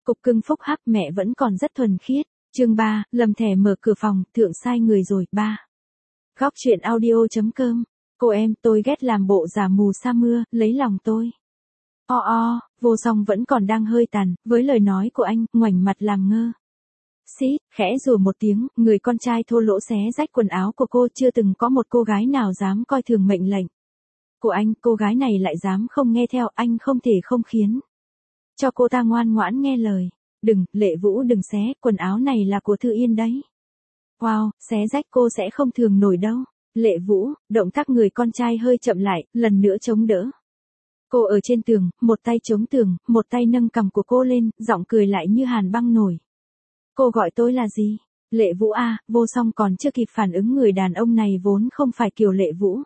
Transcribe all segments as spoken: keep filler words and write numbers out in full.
Cục cưng phúc hắc mẹ vẫn còn rất thuần khiết. Chương ba, lầm thẻ mở cửa phòng, thượng sai người rồi. Ba. Góc truyện audio.com. Cô em, tôi ghét làm bộ giả mù sa mưa, lấy lòng tôi. O o, Vô Song vẫn còn đang hơi tàn, với lời nói của anh, ngoảnh mặt làm ngơ. Xít, khẽ rủa một tiếng, người con trai thô lỗ xé rách quần áo của cô, chưa từng có một cô gái nào dám coi thường mệnh lệnh của anh, cô gái này lại dám không nghe theo, anh không thể không khiến cho cô ta ngoan ngoãn nghe lời. Đừng, Lệ Vũ đừng xé, quần áo này là của Thư Yên đấy. Wow, xé rách cô sẽ không thường nổi đâu. Lệ Vũ, động tác người con trai hơi chậm lại, lần nữa chống đỡ. Cô ở trên tường, một tay chống tường, một tay nâng cằm của cô lên, giọng cười lại như hàn băng nổi. Cô gọi tôi là gì? Lệ Vũ à, Vô Song còn chưa kịp phản ứng, người đàn ông này vốn không phải kiểu Lệ Vũ.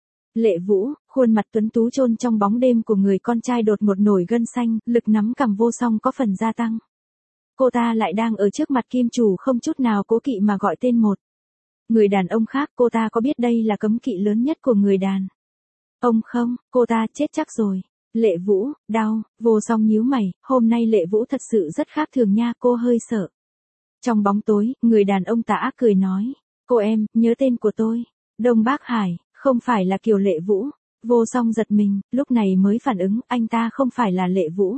Lệ Vũ, khuôn mặt tuấn tú chôn trong bóng đêm của người con trai đột một nổi gân xanh, lực nắm cằm Vô Song có phần gia tăng. Cô ta lại đang ở trước mặt kim chủ không chút nào cố kỵ mà gọi tên một người đàn ông khác, cô ta có biết đây là cấm kỵ lớn nhất của người đàn ông không? Cô ta chết chắc rồi. Lệ Vũ, đau. Vô Song nhíu mày, hôm nay Lệ Vũ thật sự rất khác thường nha, cô hơi sợ. Trong bóng tối, người đàn ông tà ác cười nói, cô em, nhớ tên của tôi. Đông Bác Hải, không phải là kiểu Lệ Vũ. Vô Song giật mình, lúc này mới phản ứng, anh ta không phải là Lệ Vũ.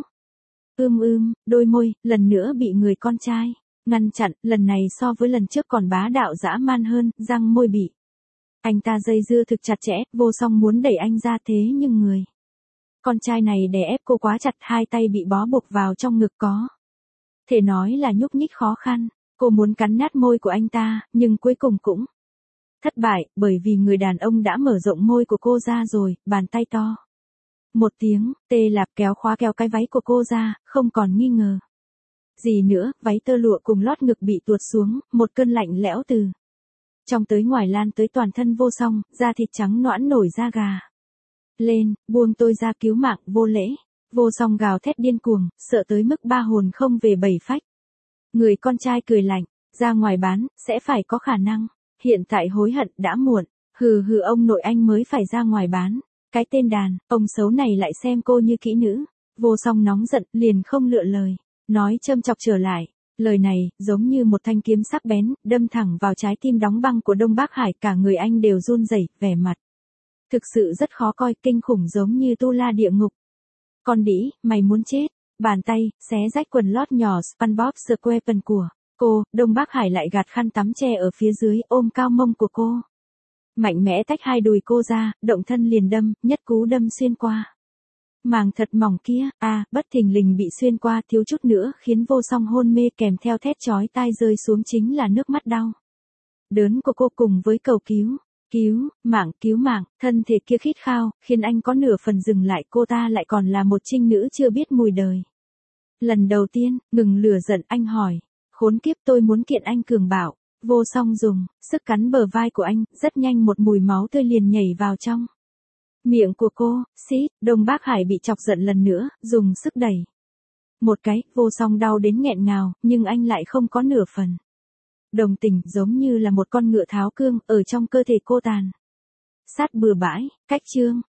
Ưm ưm, đôi môi, lần nữa bị người con trai ngăn chặn, lần này so với lần trước còn bá đạo dã man hơn, răng môi bị anh ta dây dưa thực chặt chẽ. Vô Song muốn đẩy anh ra, thế nhưng người con trai này đè ép cô quá chặt, hai tay bị bó buộc vào trong ngực, có thể nói là nhúc nhích khó khăn. Cô muốn cắn nát môi của anh ta, nhưng cuối cùng cũng thất bại, bởi vì người đàn ông đã mở rộng môi của cô ra rồi, bàn tay to. Một tiếng, tê lạp kéo khóa kéo cái váy của cô ra, không còn nghi ngờ gì nữa, váy tơ lụa cùng lót ngực bị tuột xuống, một cơn lạnh lẽo từ trong tới ngoài lan tới toàn thân Vô Song, da thịt trắng nõn nổi da gà lên. Buông tôi ra, cứu mạng, vô lễ. Vô Song gào thét điên cuồng, sợ tới mức ba hồn không về bảy phách. Người con trai cười lạnh, ra ngoài bán, sẽ phải có khả năng. Hiện tại hối hận đã muộn. Hừ hừ, ông nội anh mới phải ra ngoài bán. Cái tên đàn, ông xấu này lại xem cô như kỹ nữ. Vô Song nóng giận, liền không lựa lời nói châm chọc trở lại. Lời này, giống như một thanh kiếm sắc bén, đâm thẳng vào trái tim đóng băng của Đông Bác Hải, cả người anh đều run rẩy, vẻ mặt thực sự rất khó coi, kinh khủng giống như tu la địa ngục. Con đĩ, mày muốn chết. Bàn tay, xé rách quần lót nhỏ SpongeBob SquarePants của cô, Đông Bác Hải lại gạt khăn tắm che ở phía dưới, ôm cao mông của cô. Mạnh mẽ tách hai đùi cô ra, động thân liền đâm, nhất cú đâm xuyên qua màng thật mỏng kia, a à, bất thình lình bị xuyên qua, thiếu chút nữa khiến Vô Song hôn mê, kèm theo thét chói tai rơi xuống chính là nước mắt đau đớn của cô cùng với cầu cứu, cứu, mạng, cứu mạng. Thân thể kia khít khao, khiến anh có nửa phần dừng lại, cô ta lại còn là một trinh nữ chưa biết mùi đời. Lần đầu tiên, ngừng lửa giận, anh hỏi, khốn kiếp, tôi muốn kiện anh cường bạo. Vô Song dùng sức cắn bờ vai của anh, rất nhanh một mùi máu tươi liền nhảy vào trong miệng của cô. Xít, Đông Bác Hải bị chọc giận lần nữa, dùng sức đẩy một cái. Vô Song đau đến nghẹn ngào, nhưng anh lại không có nửa phần đồng tình, giống như là một con ngựa tháo cương, ở trong cơ thể cô tàn sát bừa bãi. Cách chương